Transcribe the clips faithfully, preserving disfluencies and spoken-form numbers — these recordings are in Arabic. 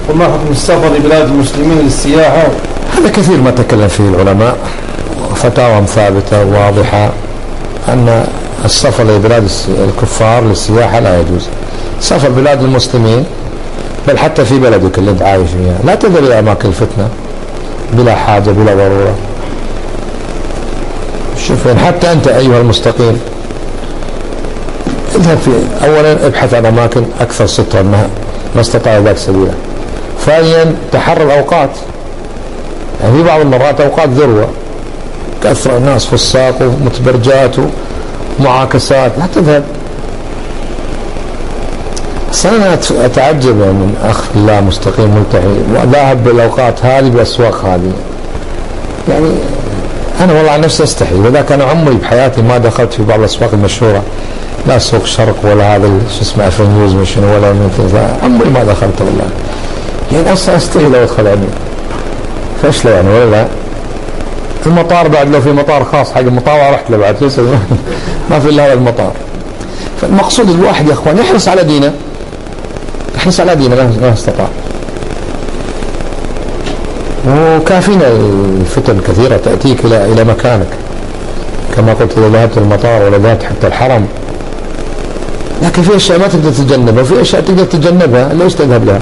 وما حكم السفر لبلاد المسلمين للسياحة؟ هذا كثير ما تكلم فيه العلماء، فتاوى ثابتة واضحة أن السفر لبلاد الكفار للسياحة لا يجوز. سفر بلاد المسلمين، بل حتى في بلدك اللي انت عايش فيها لا تذهب إلى أماكن الفتنة بلا حاجة بلا ضرورة. شوف حتى أنت أيها المستقيم اذهب في أولا ابحث عن أماكن أكثر سترا ما استطاع ذلك سبيلا. ثانيا تحرر الأوقات، يعني في بعض المرات أوقات ذروة كثر الناس فساق ومتبرجات ومعاكسات لا تذهب. أصلا أنا أتعجب من أخ الله مستقيم ملتحي وذاهب بالأوقات هذه بالأسواق هذه. يعني أنا والله عن نفسي أستحي، وذاك أنا عمري بحياتي ما دخلت في بعض الأسواق المشهورة، لا سوق شرق ولا هذا شو اسمه أفنيوز مشين ولا مثل، عمري ما دخلت والله. يعني أصلا أستحي لو أدخل عني فاشله يعني ولا لا. المطار بعد لو في مطار خاص حق المطار رحت له بعد ما في إلا هذا المطار. فالمقصود الواحد يا أخوان يحرص على دينه، يحرص على دينه ما استطاع. وكافينا الفتن كثيرة تأتيك إلى إلى مكانك كما قلت إذا ذهبت المطار ولا ذهبت حتى الحرم، لكن في أشياء ما تقدر تتجنبها وفي أشياء تقدر تتجنبها ليش تذهب لها.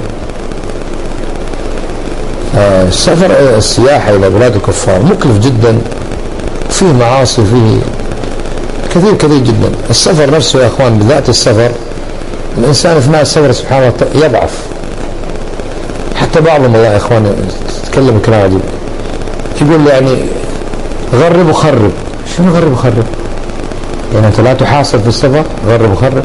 السفر السياحة إلى بلاد الكفار مكلف جدا، فيه معاصي فيه كثير كثير جدا. السفر نفسه يا أخوان بذات السفر الإنسان أثناء السفر سبحانه وتعالى يضعف. حتى بعضهم الله يا أخوان تكلم كلام عجيب يقول يعني غرب وخرب. شنو غرب وخرب؟ يعني أنت لا تحاصر في السفر غرب وخرب؟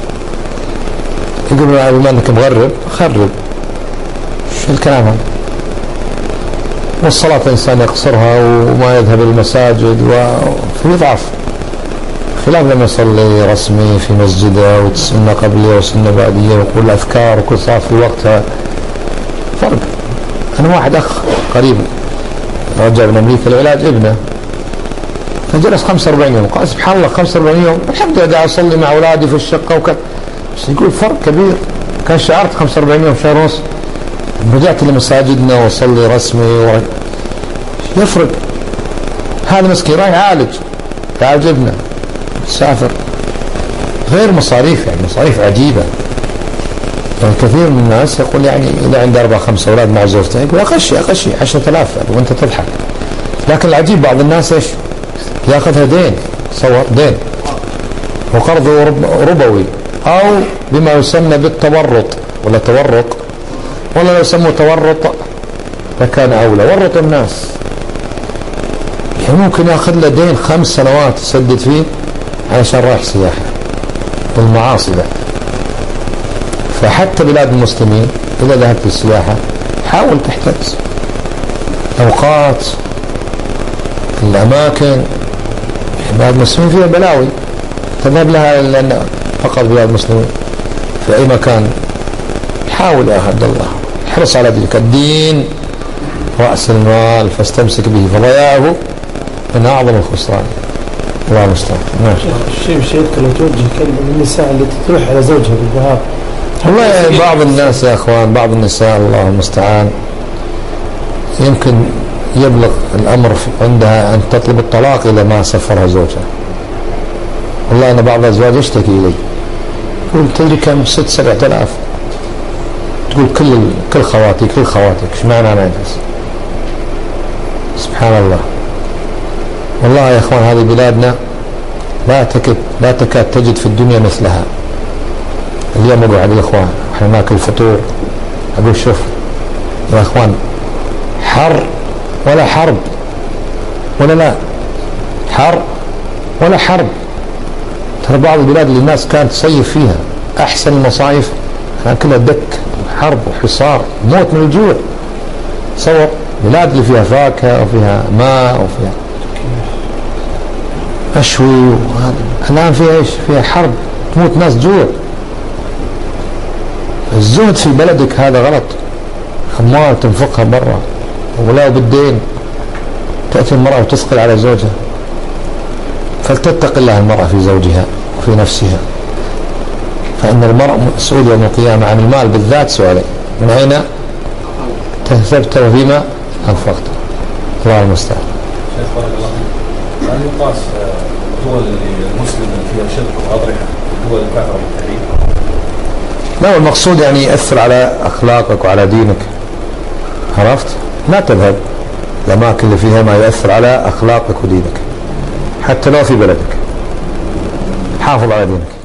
يقول بما أنك مغرب خرب، شو الكلام هذا؟ والصلاة الإنسان يقصرها وما يذهب المساجد وفي ضعف، خلاف لما يصلي رسمي في مسجده وتسنة قبلية وسنة بعدية ويقول أذكار وكل صلاة في وقتها فرق. أنا واحد أخ قريب رجع من أمريكا لعلاج ابنه فجلس خمسة وأربعين يوم، قال سبحان الله خمسة وأربعين يوم الحمد لله قاعد أصلي مع أولادي في الشقة وكذا، بس يقول فرق كبير. كان شعرت خمسة وأربعين يوم شهر ونص رجعت لمساجدنا وصلي رسمي ورج... يفرق. هذا مسكين رايح يعالج يعالج ابنه سافر غير مصاريف، يعني مصاريف عجيبة. يعني كثير من الناس يقول يعني إذا عنده أربع خمسة أولاد مع زوجته يقول أقشي أقشي عشرة آلاف وأنت تضحك. لكن العجيب بعض الناس إيش يأخذها دين، صور دين وقرض ربوي أو بما يسمى بالتورط ولا تورق ولا لو يسموه تورط لكان أولى. ورط الناس يعني ممكن يأخذ له دين خمس سنوات يسدد فيه عشان رايح سياحة والمعاصي ده. فحتى بلاد المسلمين إذا ذهبت السياحة حاول تحترس أوقات الأماكن. بلاد المسلمين فيها بلاوي تذهب لها لأن فقط بلاد المسلمين في أي مكان. حاول يا عبد الله احرص على دينك، الدين رأس المال فاستمسك به فضياعه من أعظم الخسران. الله المستعان. ماشي. الشيء شيء لو توجه كلمة للنساء التي تروح على زوجها بالذهاب. والله يعني بعض الناس يا أخوان بعض النساء الله المستعان يمكن يبلغ الأمر عندها أن تطلب الطلاق إذا ما سفرها زوجها. والله أنا بعض الأزواج يشتكي إلي يقول تدري كم ست سبعة آلاف، تقول كل كل خواتي كل خواتك ايش معنى انا انجز. سبحان الله. والله يا اخوان هذه بلادنا لا تكاد لا تكاد تجد في الدنيا مثلها. اليوم اقول على الاخوان احنا ناكل فطور اقول شوف يا اخوان حر ولا حرب ولا لا حر ولا حرب. ترى بعض البلاد اللي الناس كانت تصيف فيها احسن المصايف كان كلها دك حرب وحصار موت من الجوع. تصور بلاد اللي فيها فاكهة وفيها ماء وفيها أشوي وهذا الآن فيها إيش؟ فيها حرب تموت ناس جوع. الزهد في بلدك هذا غلط. أموال تنفقها برا ولا بالدين. تأتي المرأة وتثقل على زوجها فلتتق الله المرأة في زوجها وفي نفسها. فإن المرء مسؤول يوم القيامة عن المال بالذات سؤالين من أين اكتسبته وفيما أنفقته. الله المستعان. شيخ بارك الله فيك، هل يقاس الدول المسلمة فيها شرك واضحة الدول الكافرة بالتحديد؟ لا، المقصود يعني يأثر على أخلاقك وعلى دينك، عرفت؟ لا تذهب الأماكن اللي فيها ما يؤثر على أخلاقك ودينك حتى لو في بلدك. حافظ على دينك.